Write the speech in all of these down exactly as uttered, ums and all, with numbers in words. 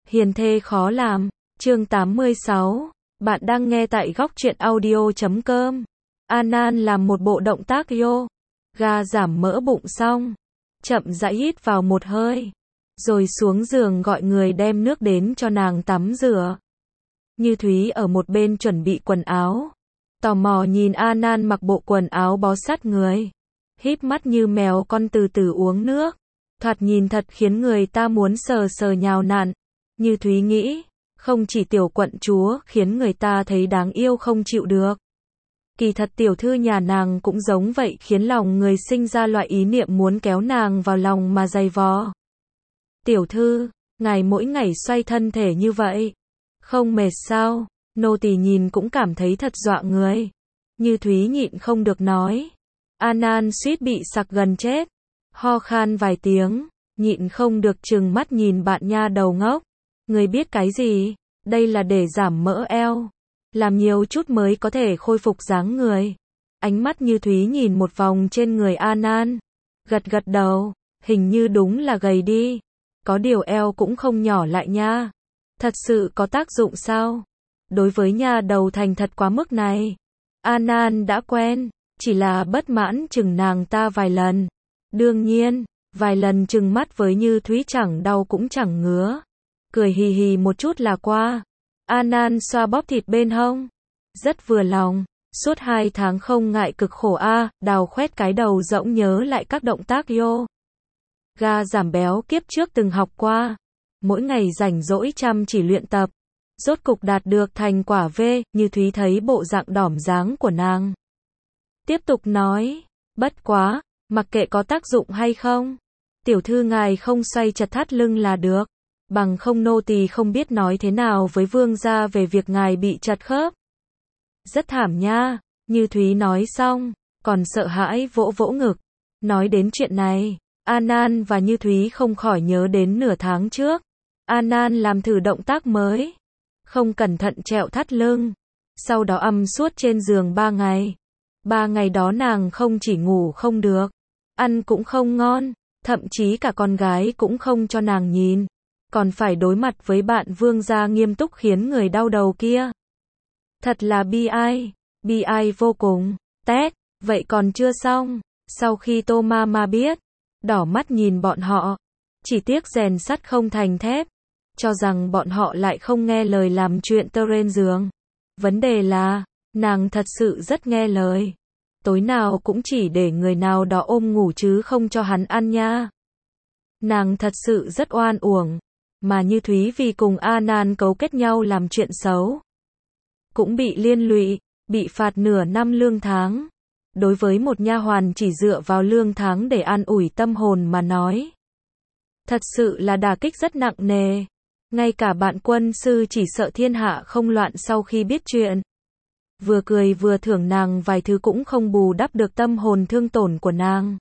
Hiền thê khó làm. Chương tám mươi sáu. Bạn đang nghe tại góc truyện audio chấm com. An An làm một bộ động tác yoga giảm mỡ bụng xong, chậm rãi hít vào một hơi, rồi xuống giường gọi người đem nước đến cho nàng tắm rửa. Như Thúy ở một bên chuẩn bị quần áo, tò mò nhìn An An mặc bộ quần áo bó sát người, híp mắt như mèo con từ từ uống nước, thoạt nhìn thật khiến người ta muốn sờ sờ nhào nặn. Như Thúy nghĩ, không chỉ tiểu quận chúa khiến người ta thấy đáng yêu không chịu được. Kỳ thật tiểu thư nhà nàng cũng giống vậy, khiến lòng người sinh ra loại ý niệm muốn kéo nàng vào lòng mà giày vò. Tiểu thư, ngài mỗi ngày xoay thân thể như vậy, không mệt sao? Nô tỳ nhìn cũng cảm thấy thật dọa người. Như Thúy nhịn không được nói. An An suýt bị sặc gần chết, ho khan vài tiếng, nhịn không được trừng mắt nhìn bạn nha đầu ngốc. Người biết cái gì? Đây là để giảm mỡ eo, làm nhiều chút mới có thể khôi phục dáng người. Ánh mắt Như Thúy nhìn một vòng trên người An An, gật gật đầu, hình như đúng là gầy đi, có điều eo cũng không nhỏ lại nha. Thật sự có tác dụng sao? Đối với nha đầu thành thật quá mức này, An An đã quen, chỉ là bất mãn chừng nàng ta vài lần. Đương nhiên, vài lần chừng mắt với Như Thúy chẳng đau cũng chẳng ngứa, cười hì hì một chút là qua. An An xoa bóp thịt bên hông, rất vừa lòng. Suốt hai tháng không ngại cực khổ a. À, Đào khoét cái đầu rỗng nhớ lại các động tác yoga giảm béo kiếp trước từng học qua, mỗi ngày rảnh rỗi chăm chỉ luyện tập, rốt cục đạt được thành quả. V. Như Thúy thấy bộ dạng đỏm dáng của nàng, tiếp tục nói, bất quá, mặc kệ có tác dụng hay không, tiểu thư ngài không xoay chật thắt lưng là được, bằng không nô tỳ không biết nói thế nào với vương gia về việc ngài bị chật khớp. Rất thảm nha. Như Thúy nói xong, còn sợ hãi vỗ vỗ ngực. Nói đến chuyện này, An An và Như Thúy không khỏi nhớ đến nửa tháng trước. An An làm thử động tác mới, không cẩn thận trẹo thắt lưng, sau đó ầm suốt trên giường ba ngày. Ba ngày đó nàng không chỉ ngủ không được, ăn cũng không ngon, thậm chí cả con gái cũng không cho nàng nhìn, còn phải đối mặt với bạn vương gia nghiêm túc khiến người đau đầu kia. Thật là bi ai, bi ai vô cùng. Tét, vậy còn chưa xong. Sau khi Tô Mama biết, đỏ mắt nhìn bọn họ, chỉ tiếc rèn sắt không thành thép, cho rằng bọn họ lại không nghe lời làm chuyện tơ trên giường. Vấn đề là, nàng thật sự rất nghe lời. Tối nào cũng chỉ để người nào đó ôm ngủ chứ không cho hắn ăn nha. Nàng thật sự rất oan uổng, mà Như Thúy vì cùng An An cấu kết nhau làm chuyện xấu, cũng bị liên lụy, bị phạt nửa năm lương tháng. Đối với một nha hoàn chỉ dựa vào lương tháng để an ủi tâm hồn mà nói, thật sự là đả kích rất nặng nề. Ngay cả bạn quân sư chỉ sợ thiên hạ không loạn sau khi biết chuyện, vừa cười vừa thưởng nàng vài thứ cũng không bù đắp được tâm hồn thương tổn của nàng.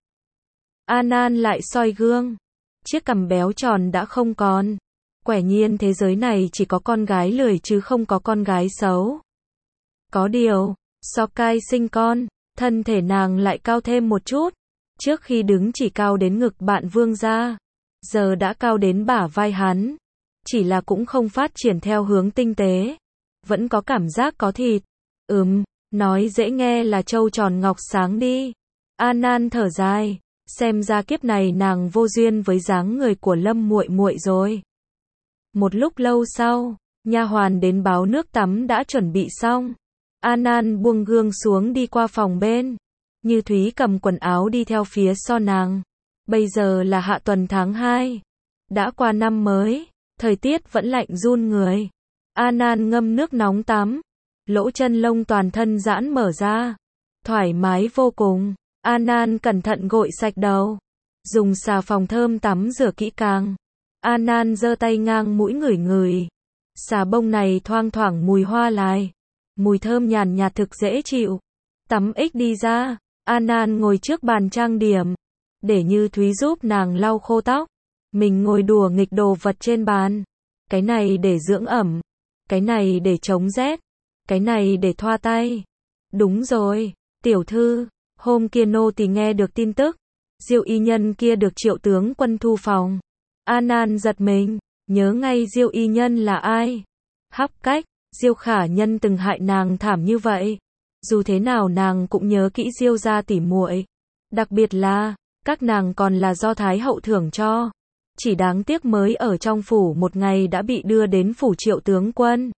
An An lại soi gương, chiếc cằm béo tròn đã không còn. Quả nhiên thế giới này chỉ có con gái lười chứ không có con gái xấu. Có điều, so cai sinh con, thân thể nàng lại cao thêm một chút. Trước khi đứng chỉ cao đến ngực bạn vương gia, giờ đã cao đến bả vai hắn. Chỉ là cũng không phát triển theo hướng tinh tế, vẫn có cảm giác có thịt. Ừm, nói dễ nghe là trâu tròn ngọc sáng đi. An An thở dài, xem ra kiếp này nàng vô duyên với dáng người của Lâm muội muội rồi. Một lúc lâu sau, nha hoàn đến báo nước tắm đã chuẩn bị xong. An An buông gương xuống đi qua phòng bên. Như Thúy cầm quần áo đi theo phía sau nàng. Bây giờ là hạ tuần tháng hai, đã qua năm mới, thời tiết vẫn lạnh run người. An An ngâm nước nóng tắm, lỗ chân lông toàn thân giãn mở ra, thoải mái vô cùng. An An cẩn thận gội sạch đầu, dùng xà phòng thơm tắm rửa kỹ càng. An An giơ tay ngang mũi ngửi ngửi, xà bông này thoang thoảng mùi hoa lai, mùi thơm nhàn nhạt thực dễ chịu. Tắm ích đi ra, An An ngồi trước bàn trang điểm, để Như Thúy giúp nàng lau khô tóc. Mình ngồi đùa nghịch đồ vật trên bàn. Cái này để dưỡng ẩm, cái này để chống rét, cái này để thoa tay. Đúng rồi, tiểu thư, hôm kia nô tỳ nghe được tin tức, Diêu y nhân kia được Triệu tướng quân thu phòng. An An giật mình, nhớ ngay Diêu Y Nhân là ai. Hấp cách, Diêu Khả Nhân từng hại nàng thảm như vậy. Dù thế nào nàng cũng nhớ kỹ Diêu gia tỉ muội. Đặc biệt là, các nàng còn là do Thái hậu thưởng cho. Chỉ đáng tiếc mới ở trong phủ một ngày đã bị đưa đến phủ Triệu tướng quân.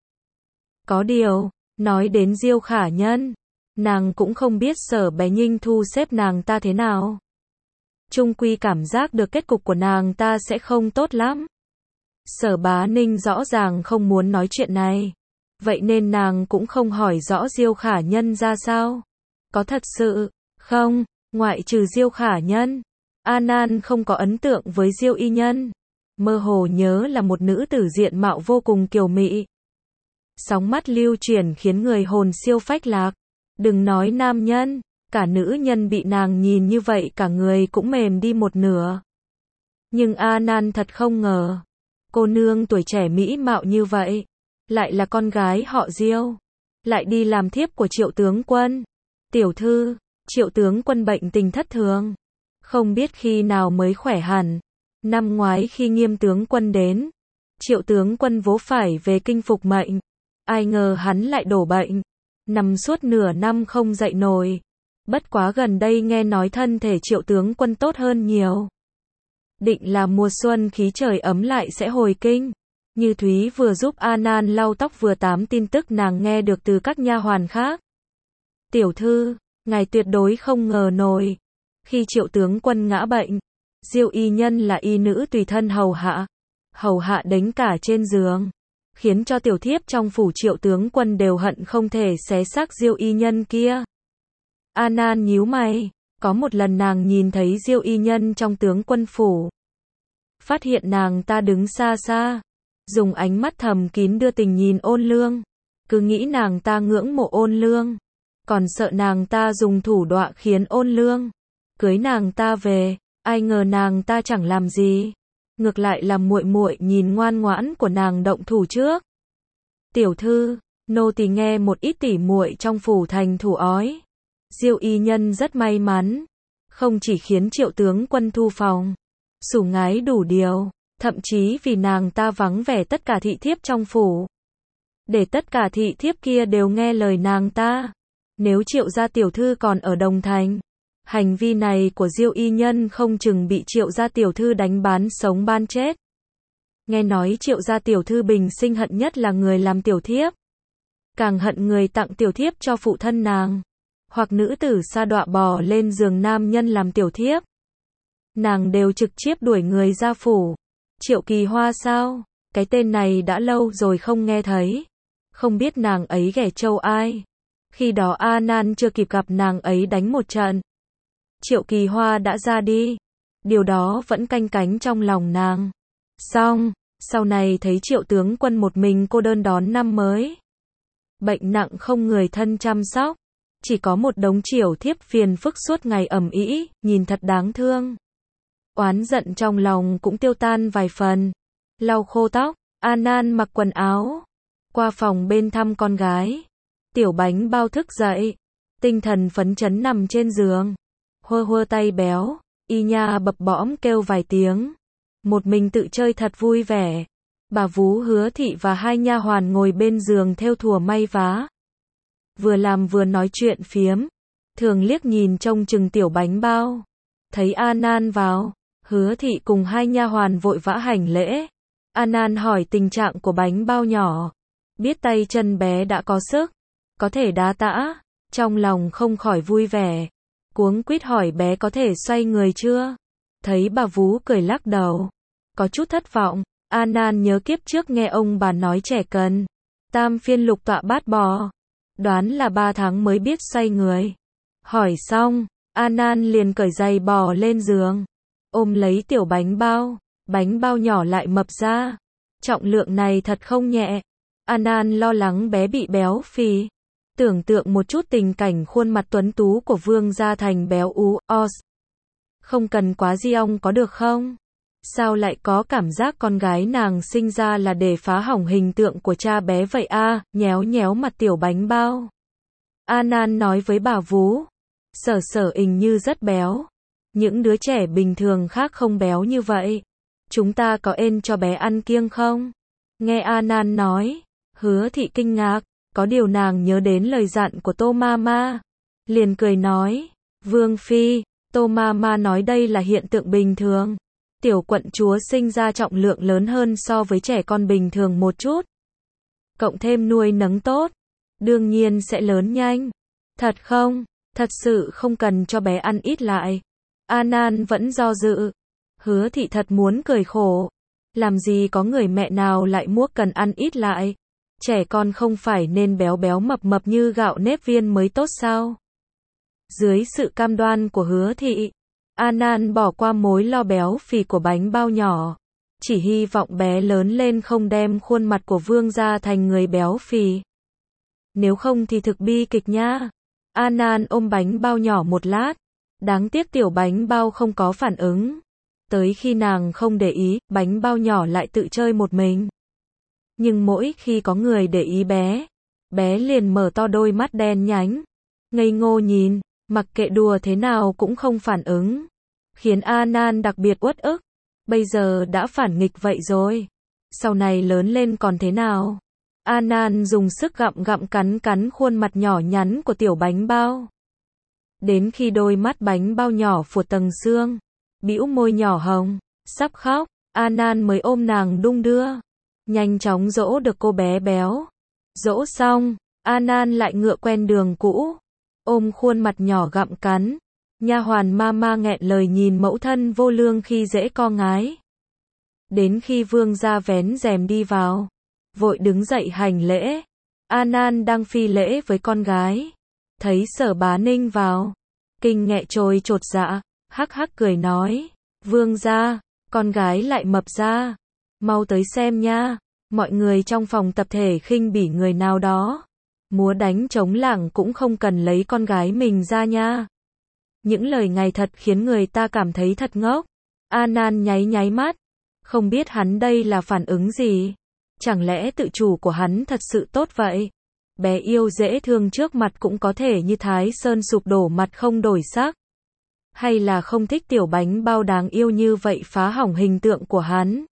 Có điều, nói đến Diêu Khả Nhân, nàng cũng không biết Sở Bé Nhinh thu xếp nàng ta thế nào. Chung quy cảm giác được kết cục của nàng ta sẽ không tốt lắm. Sở Bá Ninh rõ ràng không muốn nói chuyện này. Vậy nên nàng cũng không hỏi rõ Diêu Khả Nhân ra sao. Có thật sự, không, ngoại trừ Diêu Khả Nhân, A Nan không có ấn tượng với Diêu Y Nhân. Mơ hồ nhớ là một nữ tử diện mạo vô cùng kiều mị. Sóng mắt lưu chuyển khiến người hồn siêu phách lạc. Đừng nói nam nhân, cả nữ nhân bị nàng nhìn như vậy cả người cũng mềm đi một nửa. Nhưng A Nan thật không ngờ, cô nương tuổi trẻ mỹ mạo như vậy, lại là con gái họ Diêu, lại đi làm thiếp của Triệu tướng quân. Tiểu thư, Triệu tướng quân bệnh tình thất thường, không biết khi nào mới khỏe hẳn. Năm ngoái khi Nghiêm tướng quân đến, Triệu tướng quân vốn phải về kinh phục mệnh, ai ngờ hắn lại đổ bệnh, nằm suốt nửa năm không dậy nổi. Bất quá gần đây nghe nói thân thể Triệu tướng quân tốt hơn nhiều. Định là mùa xuân khí trời ấm lại sẽ hồi kinh. Như Thúy vừa giúp A Nan lau tóc vừa tám tin tức nàng nghe được từ các nha hoàn khác. Tiểu thư, ngài tuyệt đối không ngờ nổi. Khi Triệu tướng quân ngã bệnh, Diêu Y Nhân là y nữ tùy thân hầu hạ. Hầu hạ đến cả trên giường. Khiến cho tiểu thiếp trong phủ Triệu tướng quân đều hận không thể xé xác Diêu Y Nhân kia. A Nan nhíu mày, có một lần nàng nhìn thấy Diêu Y Nhân trong tướng quân phủ. Phát hiện nàng ta đứng xa xa, dùng ánh mắt thầm kín đưa tình nhìn Ôn Lương. Cứ nghĩ nàng ta ngưỡng mộ Ôn Lương, còn sợ nàng ta dùng thủ đoạn khiến Ôn Lương cưới nàng ta về. Ai ngờ nàng ta chẳng làm gì, ngược lại làm muội muội nhìn ngoan ngoãn của nàng động thủ trước. Tiểu thư, nô tỳ nghe một ít tỉ muội trong phủ thành thủ ói. Diêu Y Nhân rất may mắn, không chỉ khiến Triệu tướng quân thu phòng, sủng ngái đủ điều, thậm chí vì nàng ta vắng vẻ tất cả thị thiếp trong phủ, để tất cả thị thiếp kia đều nghe lời nàng ta. Nếu Triệu gia tiểu thư còn ở Đồng Thành, hành vi này của Diêu Y Nhân không chừng bị Triệu gia tiểu thư đánh bán sống ban chết. Nghe nói Triệu gia tiểu thư bình sinh hận nhất là người làm tiểu thiếp, càng hận người tặng tiểu thiếp cho phụ thân nàng, hoặc nữ tử sa đọa bò lên giường nam nhân làm tiểu thiếp. Nàng đều trực tiếp đuổi người ra phủ. Triệu Kỳ Hoa sao? Cái tên này đã lâu rồi không nghe thấy. Không biết nàng ấy ghẻ trâu ai. Khi đó A Nan chưa kịp gặp nàng ấy đánh một trận, Triệu Kỳ Hoa đã ra đi. Điều đó vẫn canh cánh trong lòng nàng. Xong, sau này thấy Triệu tướng quân một mình cô đơn đón năm mới. Bệnh nặng không người thân chăm sóc, chỉ có một đống triều thiếp phiền phức suốt ngày ầm ĩ, nhìn thật đáng thương. Oán giận trong lòng cũng tiêu tan vài phần. Lau khô tóc, A Nan mặc quần áo, qua phòng bên thăm con gái. Tiểu Bánh Bao thức dậy, tinh thần phấn chấn nằm trên giường, hơ hơ tay béo, y nha bập bõm kêu vài tiếng, một mình tự chơi thật vui vẻ. Bà vú Hứa Thị và hai nha hoàn ngồi bên giường thêu thùa may vá, vừa làm vừa nói chuyện phiếm, thường liếc nhìn trông chừng Tiểu Bánh Bao. Thấy A Nan vào, Hứa Thị cùng hai nha hoàn vội vã hành lễ. A Nan hỏi tình trạng của Bánh Bao nhỏ, biết tay chân bé đã có sức, có thể đá tã, trong lòng không khỏi vui vẻ, cuống quýt hỏi bé có thể xoay người chưa. Thấy bà vú cười lắc đầu, có chút thất vọng. A Nan nhớ kiếp trước nghe ông bà nói trẻ cần tam phiên lục tọa bát bò, đoán là ba tháng mới biết xoay người. Hỏi xong, A Nan liền cởi giày bò lên giường, ôm lấy Tiểu Bánh Bao. Bánh Bao nhỏ lại mập ra, trọng lượng này thật không nhẹ. A Nan lo lắng bé bị béo phì, tưởng tượng một chút tình cảnh khuôn mặt tuấn tú của Vương Gia Thành béo ú, os. Không cần quá di ong có được không? Sao lại có cảm giác con gái nàng sinh ra là để phá hỏng hình tượng của cha bé vậy a? À, nhéo nhéo mặt Tiểu Bánh Bao. A Nan nói với bà vú, Sở Sở hình như rất béo, những đứa trẻ bình thường khác không béo như vậy. chúng ta có ên cho bé ăn kiêng không? Nghe A Nan nói, Hứa Thị kinh ngạc, có điều nàng nhớ đến lời dặn của Tô Mama, liền cười nói, Vương Phi, Tô Mama nói đây là hiện tượng bình thường. Tiểu quận chúa sinh ra trọng lượng lớn hơn so với trẻ con bình thường một chút. Cộng thêm nuôi nấng tốt, đương nhiên sẽ lớn nhanh. Thật không? Thật sự không cần cho bé ăn ít lại. A Nan vẫn do dự. Hứa Thị thật muốn cười khổ. Làm gì có người mẹ nào lại muốc cần ăn ít lại. Trẻ con không phải nên béo béo mập mập như gạo nếp viên mới tốt sao? Dưới sự cam đoan của Hứa Thị, A Nan bỏ qua mối lo béo phì của bánh bao nhỏ. Chỉ hy vọng bé lớn lên không đem khuôn mặt của vương gia thành người béo phì. Nếu không thì thực bi kịch nha. A Nan ôm bánh bao nhỏ một lát. Đáng tiếc tiểu bánh bao không có phản ứng. Tới khi nàng không để ý, bánh bao nhỏ lại tự chơi một mình. Nhưng mỗi khi có người để ý bé, bé liền mở to đôi mắt đen nhánh, ngây ngô nhìn, mặc kệ đùa thế nào cũng không phản ứng. Khiến A Nan đặc biệt uất ức. Bây giờ đã phản nghịch vậy rồi. Sau này lớn lên còn thế nào? A Nan dùng sức gặm gặm cắn cắn khuôn mặt nhỏ nhắn của tiểu bánh bao. Đến khi đôi mắt bánh bao nhỏ phụt tầng xương, bĩu môi nhỏ hồng, sắp khóc, A Nan mới ôm nàng đung đưa. Nhanh chóng dỗ được cô bé béo. Dỗ xong, A Nan lại ngựa quen đường cũ. Ôm khuôn mặt nhỏ gặm cắn. Nha hoàn Mama nghẹn lời nhìn mẫu thân vô lương khi dễ con gái. Đến khi vương gia vén rèm đi vào, vội đứng dậy hành lễ. A Nan đang phi lễ với con gái, thấy Sở Bá Ninh vào, kinh nghẹ trôi chột dạ, hắc hắc cười nói, vương gia, con gái lại mập ra, mau tới xem nha. Mọi người trong phòng tập thể khinh bỉ người nào đó, múa đánh trống lảng cũng không cần lấy con gái mình ra nha. Những lời này thật khiến người ta cảm thấy thật ngốc. A Nan nháy nháy mắt, không biết hắn đây là phản ứng gì. Chẳng lẽ tự chủ của hắn thật sự tốt vậy? Bé yêu dễ thương trước mặt cũng có thể như Thái Sơn sụp đổ mặt không đổi sắc. Hay là không thích tiểu bánh bao đáng yêu như vậy phá hỏng hình tượng của hắn?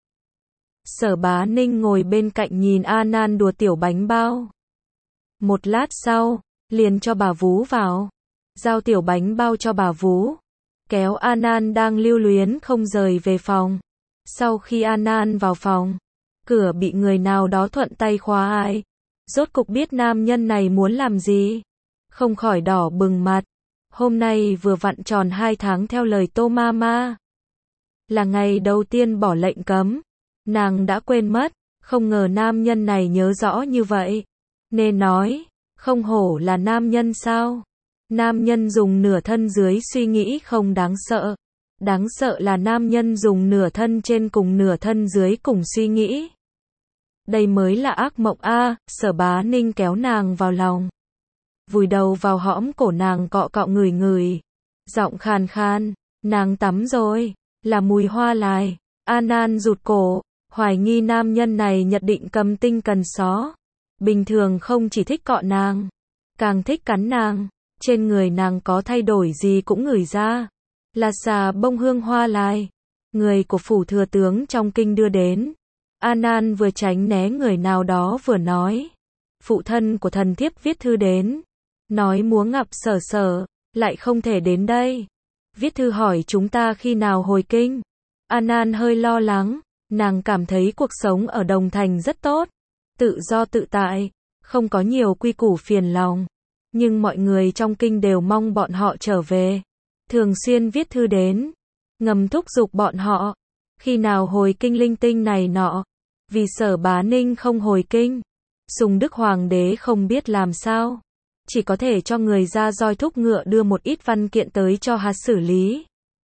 Sở Bá Ninh ngồi bên cạnh nhìn A Nan đùa tiểu bánh bao. Một lát sau, liền cho bà vú vào. Giao tiểu bánh bao cho bà vú. Kéo A Nan đang lưu luyến không rời về phòng. Sau khi A Nan vào phòng, cửa bị người nào đó thuận tay khóa ai. Rốt cục biết nam nhân này muốn làm gì. Không khỏi đỏ bừng mặt. Hôm nay vừa vặn tròn hai tháng theo lời Tô Mama. Là ngày đầu tiên bỏ lệnh cấm. Nàng đã quên mất. Không ngờ nam nhân này nhớ rõ như vậy. Nên nói, không hổ là nam nhân sao. Nam nhân dùng nửa thân dưới suy nghĩ không đáng sợ. Đáng sợ là nam nhân dùng nửa thân trên cùng nửa thân dưới cùng suy nghĩ. Đây mới là ác mộng a. Sở Bá Ninh kéo nàng vào lòng, vùi đầu vào hõm cổ nàng cọ cọ ngửi ngửi. Giọng khàn khan, nàng tắm rồi, là mùi hoa lài. A Nan rụt cổ, hoài nghi nam nhân này nhất định cầm tinh cần xó. Bình thường không chỉ thích cọ nàng, càng thích cắn nàng. Trên người nàng có thay đổi gì cũng ngửi ra. Là xà bông hương hoa lài. Người của phủ thừa tướng trong kinh đưa đến. A Nan vừa tránh né người nào đó vừa nói. Phụ thân của thần thiếp viết thư đến. Nói muốn gặp Sở Sở, lại không thể đến đây. Viết thư hỏi chúng ta khi nào hồi kinh. A Nan hơi lo lắng. Nàng cảm thấy cuộc sống ở Đồng Thành rất tốt. Tự do tự tại. Không có nhiều quy củ phiền lòng. Nhưng mọi người trong kinh đều mong bọn họ trở về. Thường xuyên viết thư đến. Ngầm thúc giục bọn họ. Khi nào hồi kinh linh tinh này nọ. Vì Sở Bá Ninh không hồi kinh. Sùng Đức Hoàng đế không biết làm sao. Chỉ có thể cho người ra roi thúc ngựa đưa một ít văn kiện tới cho hắn xử lý.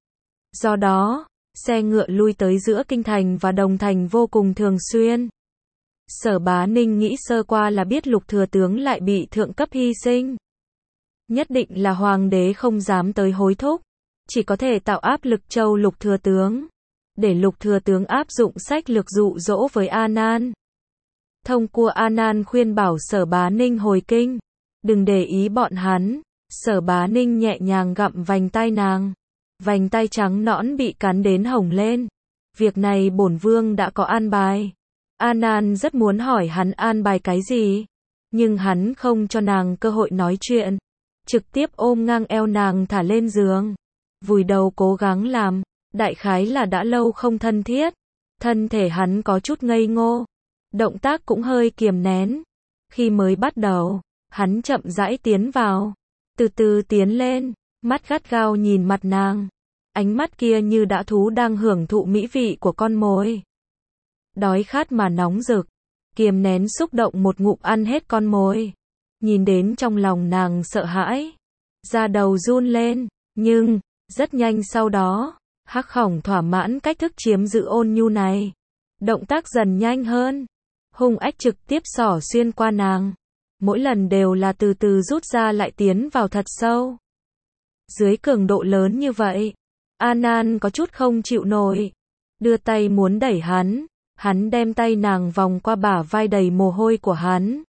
Do đó, xe ngựa lui tới giữa kinh thành và Đồng Thành vô cùng thường xuyên. Sở Bá Ninh nghĩ sơ qua là biết Lục thừa tướng lại bị thượng cấp hy sinh. Nhất định là hoàng đế không dám tới hối thúc. Chỉ có thể tạo áp lực châu Lục thừa tướng. Để Lục thừa tướng áp dụng sách lược dụ dỗ với A Nan. Thông qua A Nan khuyên bảo Sở Bá Ninh hồi kinh. Đừng để ý bọn hắn. Sở Bá Ninh nhẹ nhàng gặm vành tai nàng. Vành tai trắng nõn bị cắn đến hồng lên. Việc này bổn vương đã có an bài. An An rất muốn hỏi hắn an bài cái gì, nhưng hắn không cho nàng cơ hội nói chuyện, trực tiếp ôm ngang eo nàng thả lên giường, vùi đầu cố gắng làm, đại khái là đã lâu không thân thiết, thân thể hắn có chút ngây ngô, động tác cũng hơi kiềm nén. Khi mới bắt đầu, hắn chậm rãi tiến vào, từ từ tiến lên, mắt gắt gao nhìn mặt nàng, ánh mắt kia như dã thú đang hưởng thụ mỹ vị của con mồi. Đói khát mà nóng rực, kiềm nén xúc động một ngụm ăn hết con mồi. Nhìn đến trong lòng nàng sợ hãi, da đầu run lên, nhưng, rất nhanh sau đó, Hắc Khổng thỏa mãn cách thức chiếm giữ ôn nhu này. Động tác dần nhanh hơn, hung ách trực tiếp xỏ xuyên qua nàng. Mỗi lần đều là từ từ rút ra lại tiến vào thật sâu. Dưới cường độ lớn như vậy, An An có chút không chịu nổi. Đưa tay muốn đẩy hắn, hắn đem tay nàng vòng qua bả vai đầy mồ hôi của hắn.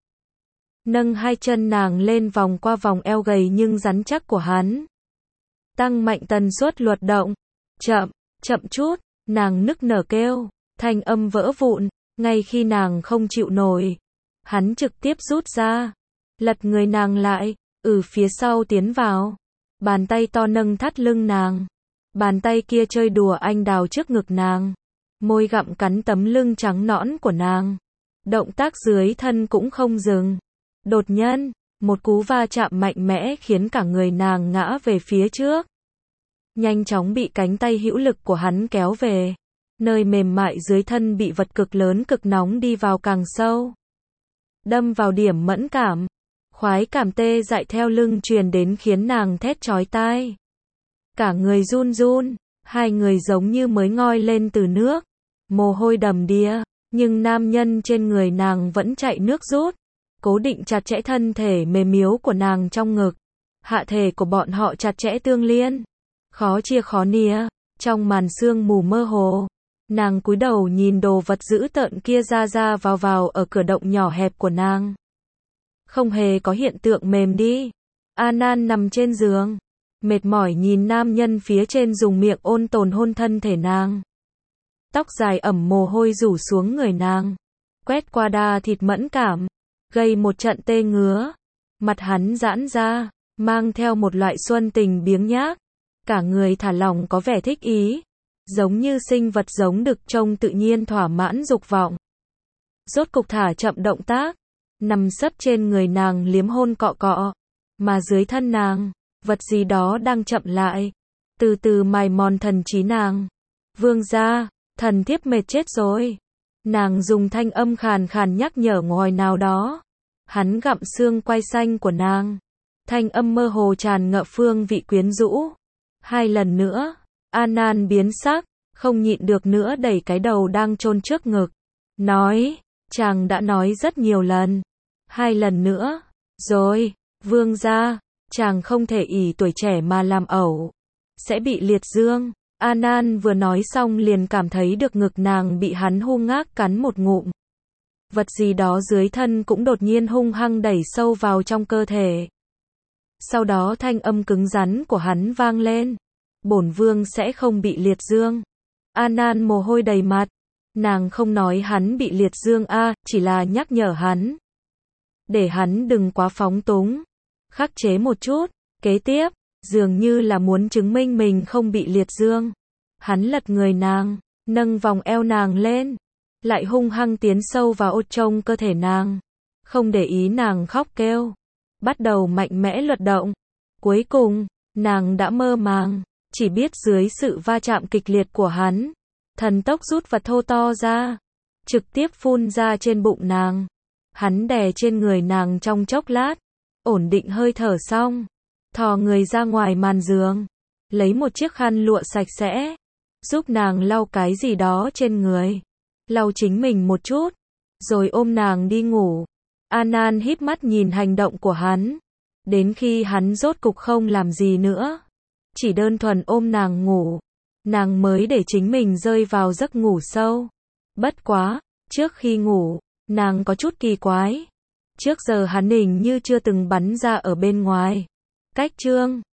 Nâng hai chân nàng lên vòng qua vòng eo gầy nhưng rắn chắc của hắn. Tăng mạnh tần suất luật động. Chậm, chậm chút, nàng nức nở kêu, thanh âm vỡ vụn, ngay khi nàng không chịu nổi. Hắn trực tiếp rút ra, lật người nàng lại, từ phía sau tiến vào. Bàn tay to nâng thắt lưng nàng. Bàn tay kia chơi đùa anh đào trước ngực nàng. Môi gặm cắn tấm lưng trắng nõn của nàng. Động tác dưới thân cũng không dừng. Đột nhiên, một cú va chạm mạnh mẽ khiến cả người nàng ngã về phía trước. Nhanh chóng bị cánh tay hữu lực của hắn kéo về. Nơi mềm mại dưới thân bị vật cực lớn cực nóng đi vào càng sâu. Đâm vào điểm mẫn cảm. Khoái cảm tê dại theo lưng truyền đến khiến nàng thét chói tai. Cả người run run, hai người giống như mới ngoi lên từ nước. Mồ hôi đầm đìa, nhưng nam nhân trên người nàng vẫn chạy nước rút. Cố định chặt chẽ thân thể mềm yếu của nàng trong ngực. Hạ thể của bọn họ chặt chẽ tương liên. Khó chia khó nĩa, trong màn sương mù mơ hồ. Nàng cúi đầu nhìn đồ vật dữ tợn kia ra ra vào vào ở cửa động nhỏ hẹp của nàng. Không hề có hiện tượng mềm đi. An An nằm trên giường, mệt mỏi nhìn nam nhân phía trên dùng miệng ôn tồn hôn thân thể nàng. Tóc dài ẩm mồ hôi rủ xuống người nàng, quét qua đa thịt mẫn cảm, gây một trận tê ngứa. Mặt hắn giãn ra, mang theo một loại xuân tình biếng nhác. Cả người thả lỏng có vẻ thích ý, giống như sinh vật giống đực trông tự nhiên thỏa mãn dục vọng. Rốt cục thả chậm động tác, nằm sấp trên người nàng liếm hôn cọ cọ, mà dưới thân nàng, vật gì đó đang chậm lại, từ từ mài mòn thần trí nàng. Vương gia, thần thiếp mệt chết rồi. Nàng dùng thanh âm khàn khàn nhắc nhở ngòi nào đó. Hắn gặm xương quai xanh của nàng. Thanh âm mơ hồ tràn ngập phương vị quyến rũ. Hai lần nữa, An An biến sắc, không nhịn được nữa đẩy cái đầu đang chôn trước ngực. Nói, chàng đã nói rất nhiều lần. Hai lần nữa, rồi, vương gia, chàng không thể ỷ tuổi trẻ mà làm ẩu. Sẽ bị liệt dương. An An vừa nói xong liền cảm thấy được ngực nàng bị hắn hung ác cắn một ngụm. Vật gì đó dưới thân cũng đột nhiên hung hăng đẩy sâu vào trong cơ thể. Sau đó thanh âm cứng rắn của hắn vang lên. Bổn vương sẽ không bị liệt dương. An An mồ hôi đầy mặt. Nàng không nói hắn bị liệt dương a, à, chỉ là nhắc nhở hắn. Để hắn đừng quá phóng túng. Khắc chế một chút. Kế tiếp, dường như là muốn chứng minh mình không bị liệt dương. Hắn lật người nàng, nâng vòng eo nàng lên. Lại hung hăng tiến sâu vào ốt trong cơ thể nàng. Không để ý nàng khóc kêu. Bắt đầu mạnh mẽ luật động. Cuối cùng, nàng đã mơ màng. Chỉ biết dưới sự va chạm kịch liệt của hắn, thần tốc rút vật thô to ra, trực tiếp phun ra trên bụng nàng. Hắn đè trên người nàng trong chốc lát, ổn định hơi thở xong, thò người ra ngoài màn giường, lấy một chiếc khăn lụa sạch sẽ, giúp nàng lau cái gì đó trên người, lau chính mình một chút, rồi ôm nàng đi ngủ. An An híp mắt nhìn hành động của hắn, đến khi hắn rốt cục không làm gì nữa, chỉ đơn thuần ôm nàng ngủ, nàng mới để chính mình rơi vào giấc ngủ sâu. Bất quá, trước khi ngủ, nàng có chút kỳ quái. Trước giờ hắn hình như chưa từng bắn ra ở bên ngoài. Cách chương